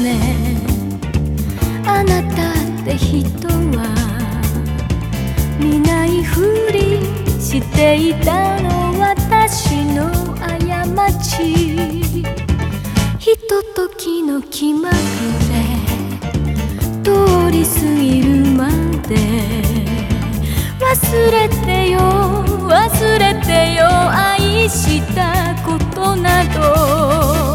ね。あなたって人は見ないふりしていたの、私の過ち。ひとときの気まぐれ通り過ぎるまで忘れてよ忘れてよ、愛したことなど。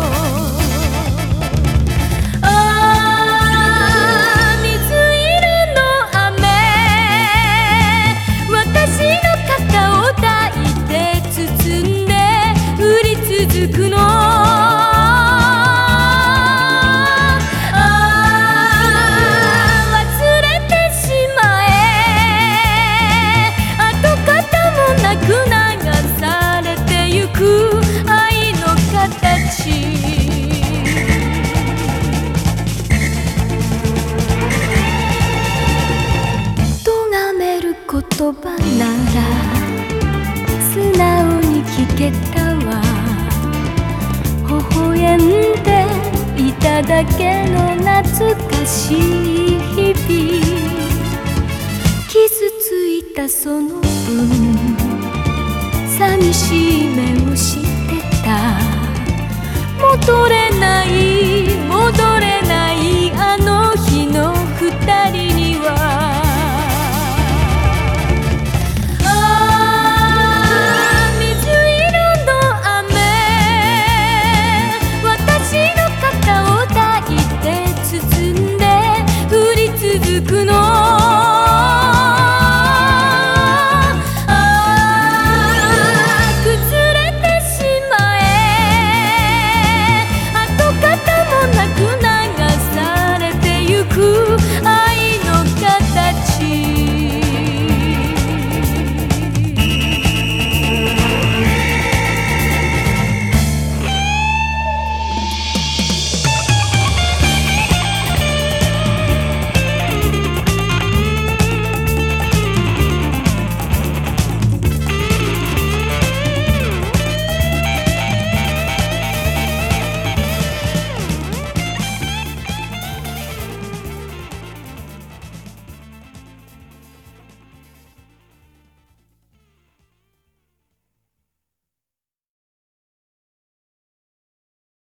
言葉なら素直に聞けたわ。微笑んでいただけの懐かしい日々。傷ついたその分寂しい目をしてた。戻れない